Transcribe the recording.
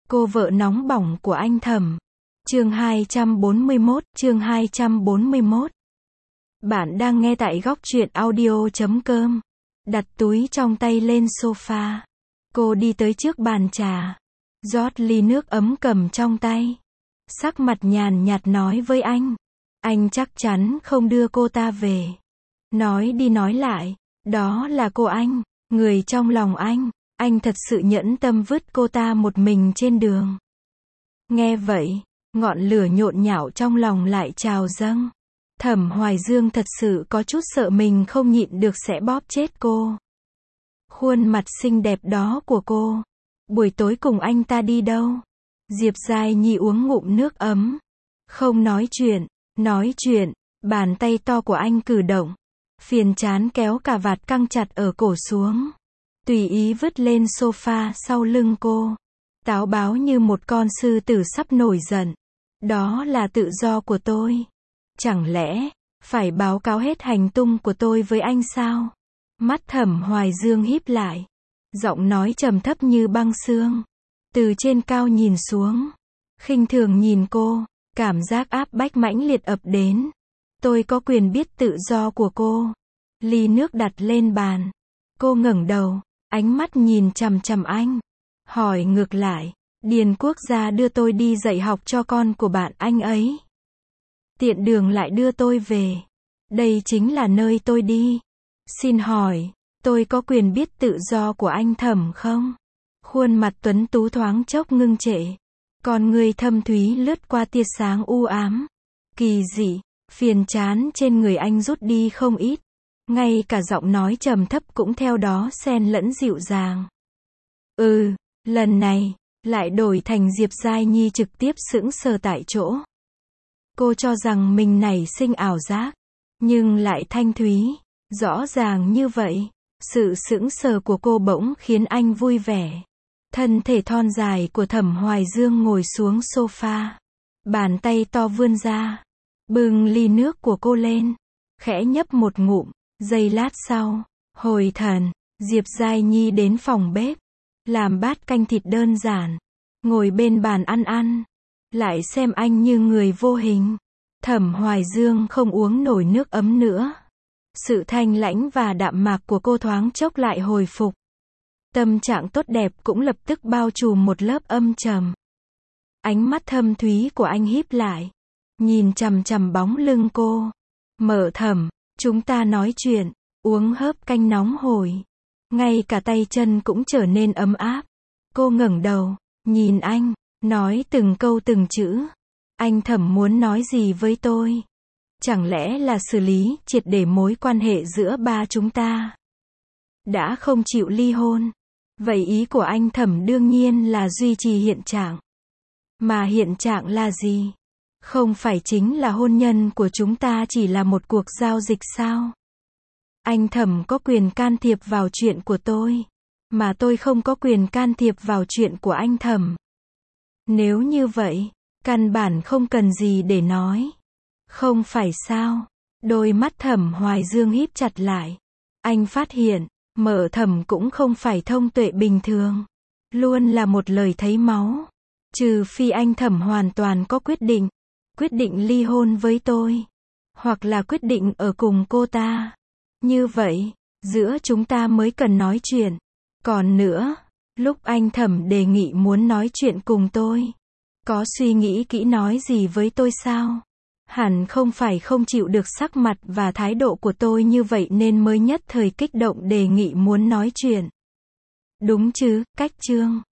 Cô vợ nóng bỏng của anh Thẩm. Chương 241. Bạn đang nghe tại góc truyện audio.com. Đặt túi trong tay lên sofa. Cô đi tới trước bàn trà. Rót ly nước ấm cầm trong tay. Sắc mặt nhàn nhạt nói với anh. Anh chắc chắn không đưa cô ta về. Nói đi nói lại. Đó là cô anh. Người trong lòng anh. Anh thật sự nhẫn tâm vứt cô ta một mình trên đường. Nghe vậy, ngọn lửa nhộn nhạo trong lòng lại trào dâng. Thẩm Hoài Dương thật sự có chút sợ mình không nhịn được sẽ bóp chết cô. Khuôn mặt xinh đẹp đó của cô. Buổi tối cùng anh ta đi đâu? Diệp Giai Nhi uống ngụm nước ấm. Không nói chuyện, bàn tay to của anh cử động. Phiền chán kéo cà vạt căng chặt ở cổ xuống. Tùy ý vứt lên sofa sau lưng cô. Táo báo như một con sư tử sắp nổi giận. Đó là tự do của tôi. Chẳng lẽ, phải báo cáo hết hành tung của tôi với anh sao? Mắt Thẩm Hoài Dương híp lại. Giọng nói trầm thấp như băng xương. Từ trên cao nhìn xuống. Khinh thường nhìn cô. Cảm giác áp bách mãnh liệt ập đến. Tôi có quyền biết tự do của cô. Ly nước đặt lên bàn. Cô ngẩng đầu. Ánh mắt nhìn chằm chằm anh. Hỏi ngược lại. Điền Quốc gia đưa tôi đi dạy học cho con của bạn anh ấy. Tiện đường lại đưa tôi về. Đây chính là nơi tôi đi. Xin hỏi, tôi có quyền biết tự do của anh Thẩm không? Khuôn mặt tuấn tú thoáng chốc ngưng trệ. Con người thâm thúy lướt qua tia sáng u ám. Kỳ dị, phiền chán trên người anh rút đi không ít. Ngay cả giọng nói trầm thấp cũng theo đó xen lẫn dịu dàng. Lần này, lại đổi thành Diệp Giai Nhi trực tiếp sững sờ tại chỗ. Cô cho rằng mình nảy sinh ảo giác, nhưng lại thanh thúy, rõ ràng như vậy. Sự sững sờ của cô bỗng khiến anh vui vẻ. Thân thể thon dài của Thẩm Hoài Dương ngồi xuống sofa. Bàn tay to vươn ra, bưng ly nước của cô lên, khẽ nhấp một ngụm. Giây lát sau, hồi thần, Diệp Giai Nhi đến phòng bếp, làm bát canh thịt đơn giản, ngồi bên bàn ăn, lại xem anh như người vô hình. Thẩm Hoài Dương không uống nổi nước ấm nữa. Sự thanh lãnh và đạm mạc của cô thoáng chốc lại hồi phục. Tâm trạng tốt đẹp cũng lập tức bao trùm một lớp âm trầm. Ánh mắt thâm thúy của anh híp lại, nhìn chằm chằm bóng lưng cô. Mở Thẩm, chúng ta nói chuyện, uống hớp canh nóng hổi. Ngay cả tay chân cũng trở nên ấm áp. Cô ngẩng đầu, nhìn anh, nói từng câu từng chữ. Anh Thẩm muốn nói gì với tôi? Chẳng lẽ là xử lý triệt để mối quan hệ giữa ba chúng ta? Đã không chịu ly hôn. Vậy ý của anh Thẩm đương nhiên là duy trì hiện trạng. Mà hiện trạng là gì? Không phải chính là hôn nhân của chúng ta chỉ là một cuộc giao dịch sao? Anh Thẩm có quyền can thiệp vào chuyện của tôi, mà tôi không có quyền can thiệp vào chuyện của anh Thẩm. Nếu như vậy, căn bản không cần gì để nói. Không phải sao? Đôi mắt Thẩm Hoài Dương híp chặt lại. Anh phát hiện, Mở Thẩm cũng không phải thông tuệ bình thường. Luôn là một lời thấy máu. Trừ phi anh Thẩm hoàn toàn có quyết định ly hôn với tôi. Hoặc là quyết định ở cùng cô ta. Như vậy, giữa chúng ta mới cần nói chuyện. Còn nữa, lúc anh Thẩm đề nghị muốn nói chuyện cùng tôi, có suy nghĩ kỹ nói gì với tôi sao? Hẳn không phải không chịu được sắc mặt và thái độ của tôi như vậy nên mới nhất thời kích động đề nghị muốn nói chuyện. Đúng chứ, cách chương.